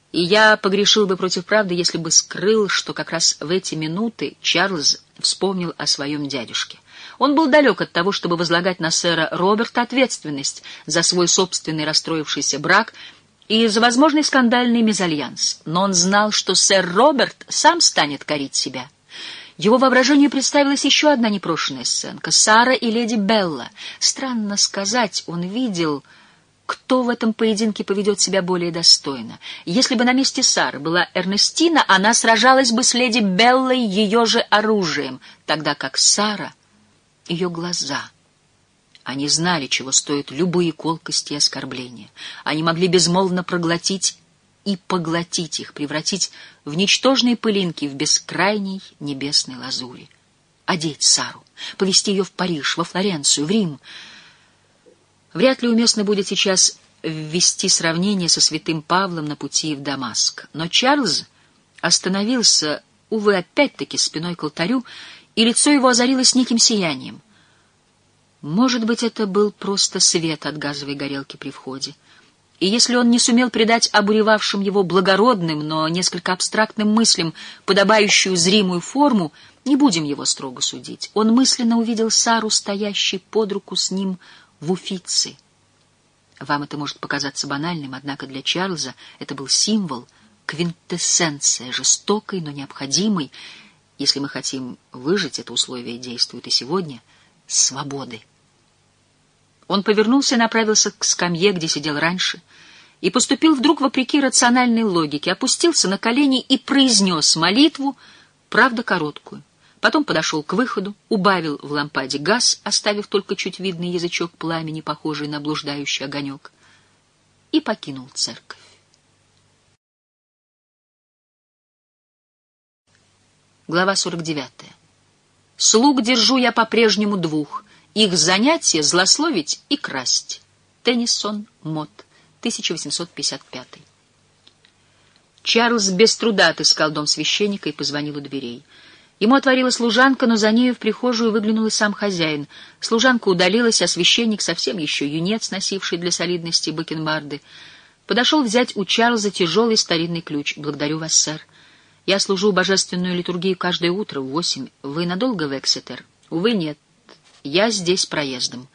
И я погрешил бы против правды, если бы скрыл, что как раз в эти минуты Чарльз вспомнил о своем дядюшке. Он был далек от того, чтобы возлагать на сэра Роберта ответственность за свой собственный расстроившийся брак и за возможный скандальный мезальянс. Но он знал, что сэр Роберт сам станет корить себя. Его воображению представилась еще одна непрошенная сценка — Сара и леди Белла. Странно сказать, он видел, кто в этом поединке поведет себя более достойно. Если бы на месте Сары была Эрнестина, она сражалась бы с леди Беллой ее же оружием, тогда как Сара — ее глаза. Они знали, чего стоят любые колкости и оскорбления. Они могли безмолвно проглотить и поглотить их, превратить в ничтожные пылинки в бескрайней небесной лазури. Одеть Сару, повезти ее в Париж, во Флоренцию, в Рим. Вряд ли уместно будет сейчас ввести сравнение со святым Павлом на пути в Дамаск. Но Чарльз остановился, увы, опять-таки спиной к алтарю, и лицо его озарилось неким сиянием. Может быть, это был просто свет от газовой горелки при входе. И если он не сумел придать обуревавшим его благородным, но несколько абстрактным мыслям подобающую зримую форму, не будем его строго судить. Он мысленно увидел Сару, стоящей под руку с ним в Уффици. Вам это может показаться банальным, однако для Чарльза это был символ, квинтэссенция, жестокой, но необходимой, если мы хотим выжить, это условие действует и сегодня, свободы. Он повернулся и направился к скамье, где сидел раньше, и поступил вдруг вопреки рациональной логике, опустился на колени и произнес молитву, правда короткую. Потом подошел к выходу, убавил в лампаде газ, оставив только чуть видный язычок пламени, похожий на блуждающий огонек, и покинул церковь. Глава 49. «Слуг держу я по-прежнему двух. Их занятие — злословить и красть». Теннисон, Мот, 1855. Чарльз без труда отыскал дом священника и позвонил у дверей. Ему отворила служанка, но за нею в прихожую выглянул и сам хозяин. Служанка удалилась, а священник, совсем еще юнец, носивший для солидности бакенбарды, подошел взять у Чарльза тяжелый старинный ключ. «Благодарю вас, сэр. Я служу божественную литургию каждое утро в 8. Вы надолго в Эксетер?» «Увы, нет. Я здесь проездом.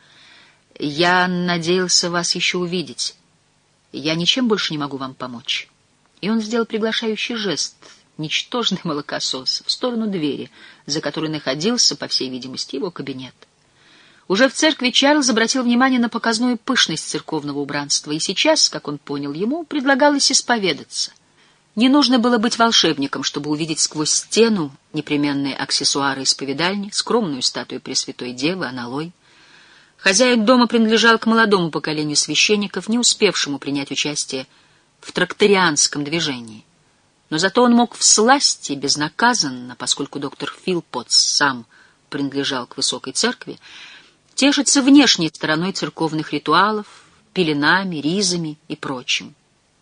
Я надеялся вас еще увидеть. Я ничем больше не могу вам помочь». И он сделал приглашающий жест, ничтожный молокосос, в сторону двери, за которой находился, по всей видимости, его кабинет. Уже в церкви Чарльз обратил внимание на показную пышность церковного убранства, и сейчас, как он понял, ему предлагалось исповедаться. Не нужно было быть волшебником, чтобы увидеть сквозь стену непременные аксессуары исповедальни, скромную статую Пресвятой Девы, аналой. Хозяин дома принадлежал к молодому поколению священников, не успевшему принять участие в тракторианском движении. Но зато он мог всласть и безнаказанно, поскольку доктор Филпотс сам принадлежал к высокой церкви, тешиться внешней стороной церковных ритуалов, пеленами, ризами и прочим.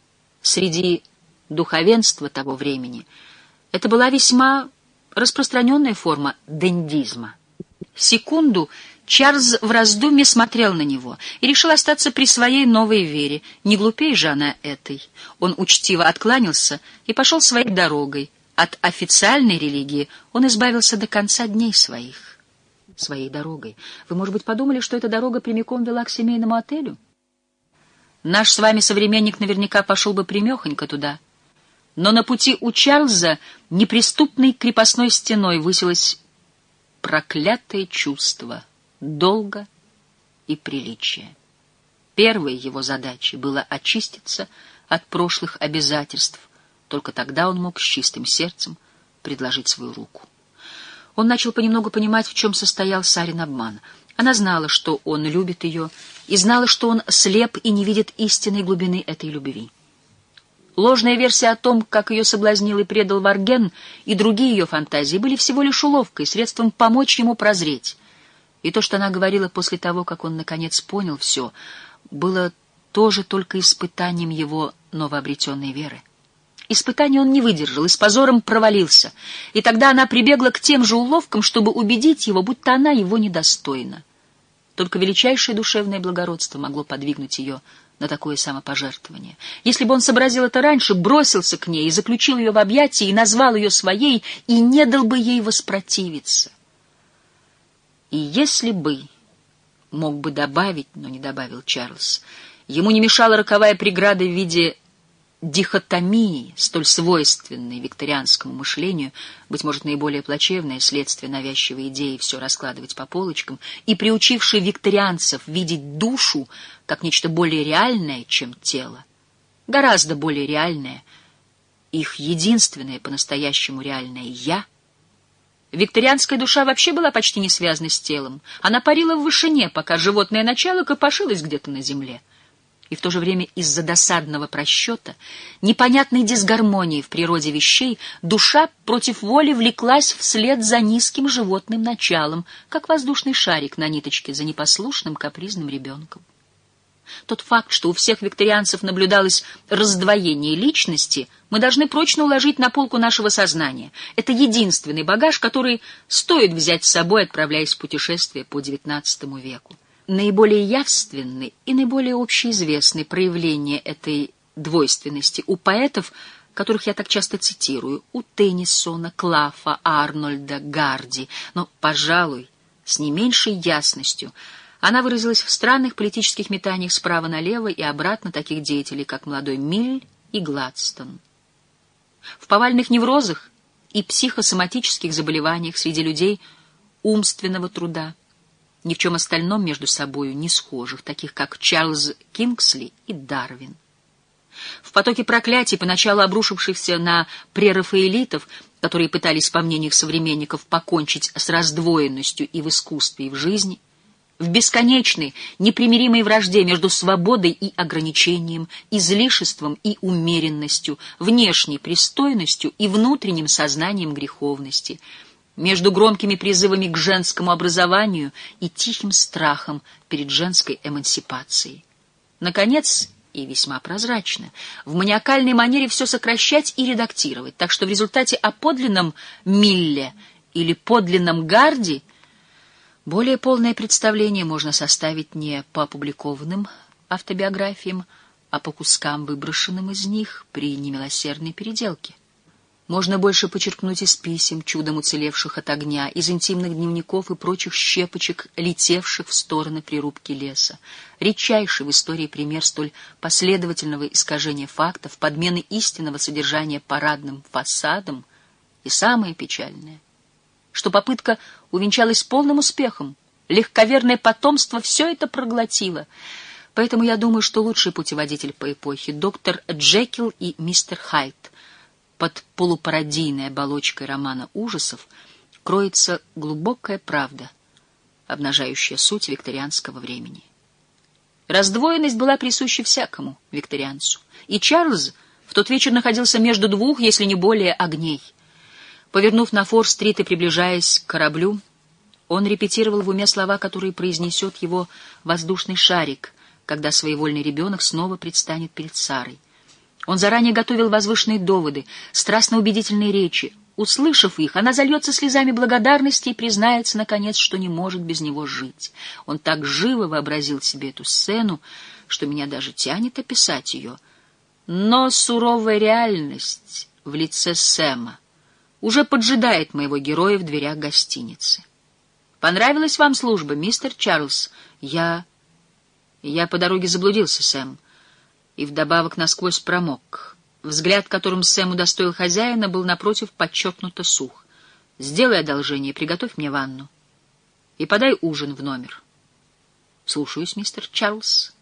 Среди духовенства того времени это была весьма распространенная форма дендизма. Секунду Чарльз в раздумье смотрел на него и решил остаться при своей новой вере. Не глупее же она этой. Он учтиво откланялся и пошел своей дорогой. От официальной религии он избавился до конца дней своих. Своей дорогой. Вы, может быть, подумали, что эта дорога прямиком вела к семейному отелю? Наш с вами современник наверняка пошел бы прямехонько туда. Но на пути у Чарльза неприступной крепостной стеной высилось проклятое чувство долга и приличия. Первой его задачей было очиститься от прошлых обязательств. Только тогда он мог с чистым сердцем предложить свою руку. Он начал понемногу понимать, в чем состоял Сарин обман. Она знала, что он любит ее, и знала, что он слеп и не видит истинной глубины этой любви. Ложная версия о том, как ее соблазнил и предал Варген, и другие ее фантазии были всего лишь уловкой, средством помочь ему прозреть. И то, что она говорила после того, как он наконец понял все, было тоже только испытанием его новообретенной веры. Испытание он не выдержал и с позором провалился, и тогда она прибегла к тем же уловкам, чтобы убедить его, будто она его недостойна. Только величайшее душевное благородство могло подвигнуть ее на такое самопожертвование. Если бы он сообразил это раньше, бросился к ней и заключил ее в объятия, и назвал ее своей, и не дал бы ей воспротивиться. И если бы, мог бы добавить, но не добавил Чарльз, ему не мешала роковая преграда в виде дихотомии, столь свойственной викторианскому мышлению, быть может, наиболее плачевное следствие навязчивой идеи все раскладывать по полочкам, и приучившей викторианцев видеть душу как нечто более реальное, чем тело, гораздо более реальное, их единственное по-настоящему реальное «я». Викторианская душа вообще была почти не связана с телом. Она парила в вышине, пока животное начало копошилось где-то на земле. И в то же время из-за досадного просчета, непонятной дисгармонии в природе вещей, душа против воли влеклась вслед за низким животным началом, как воздушный шарик на ниточке за непослушным капризным ребенком. Тот факт, что у всех викторианцев наблюдалось раздвоение личности, мы должны прочно уложить на полку нашего сознания. Это единственный багаж, который стоит взять с собой, отправляясь в путешествие по XIX веку. Наиболее явственны и наиболее общеизвестны проявления этой двойственности у поэтов, которых я так часто цитирую, у Теннисона, Клафа, Арнольда, Гарди, но, пожалуй, с не меньшей ясностью она выразилась в странных политических метаниях справа налево и обратно таких деятелей, как молодой Милль и Гладстон. В повальных неврозах и психосоматических заболеваниях среди людей умственного труда, ни в чем остальном между собою не схожих, таких как Чарльз Кингсли и Дарвин. В потоке проклятий, поначалу обрушившихся на прерафаэлитов, которые пытались, по мнению их современников, покончить с раздвоенностью и в искусстве, и в жизни, в бесконечной, непримиримой вражде между свободой и ограничением, излишеством и умеренностью, внешней пристойностью и внутренним сознанием греховности, между громкими призывами к женскому образованию и тихим страхом перед женской эмансипацией. Наконец, и весьма прозрачно, в маниакальной манере все сокращать и редактировать, так что в результате о подлинном Милле или подлинном Гарди более полное представление можно составить не по опубликованным автобиографиям, а по кускам, выброшенным из них при немилосердной переделке. Можно больше почерпнуть из писем, чудом уцелевших от огня, из интимных дневников и прочих щепочек, летевших в стороны при рубке леса. Редчайший в истории пример столь последовательного искажения фактов, подмены истинного содержания парадным фасадом, и самое печальное, что попытка увенчалась полным успехом. Легковерное потомство все это проглотило. Поэтому я думаю, что лучший путеводитель по эпохе — доктор Джекил и мистер Хайд. Под полупародийной оболочкой романа ужасов кроется глубокая правда, обнажающая суть викторианского времени. Раздвоенность была присуща всякому викторианцу, и Чарльз в тот вечер находился между двух, если не более, огней. Повернув на Фор-стрит и приближаясь к кораблю, он репетировал в уме слова, которые произнесет его воздушный шарик, когда своевольный ребенок снова предстанет перед Сарой. Он заранее готовил возвышенные доводы, страстно убедительные речи. Услышав их, она зальется слезами благодарности и признается, наконец, что не может без него жить. Он так живо вообразил себе эту сцену, что меня даже тянет описать ее. Но суровая реальность в лице Сэма уже поджидает моего героя в дверях гостиницы. «Понравилась вам служба, мистер Чарльз?» Я по дороге заблудился, Сэм, и вдобавок насквозь промок. Взгляд, которым Сэм удостоил хозяина, был напротив подчеркнуто сух. «Сделай одолжение, приготовь мне ванну и подай ужин в номер». «Слушаюсь, мистер Чарльз».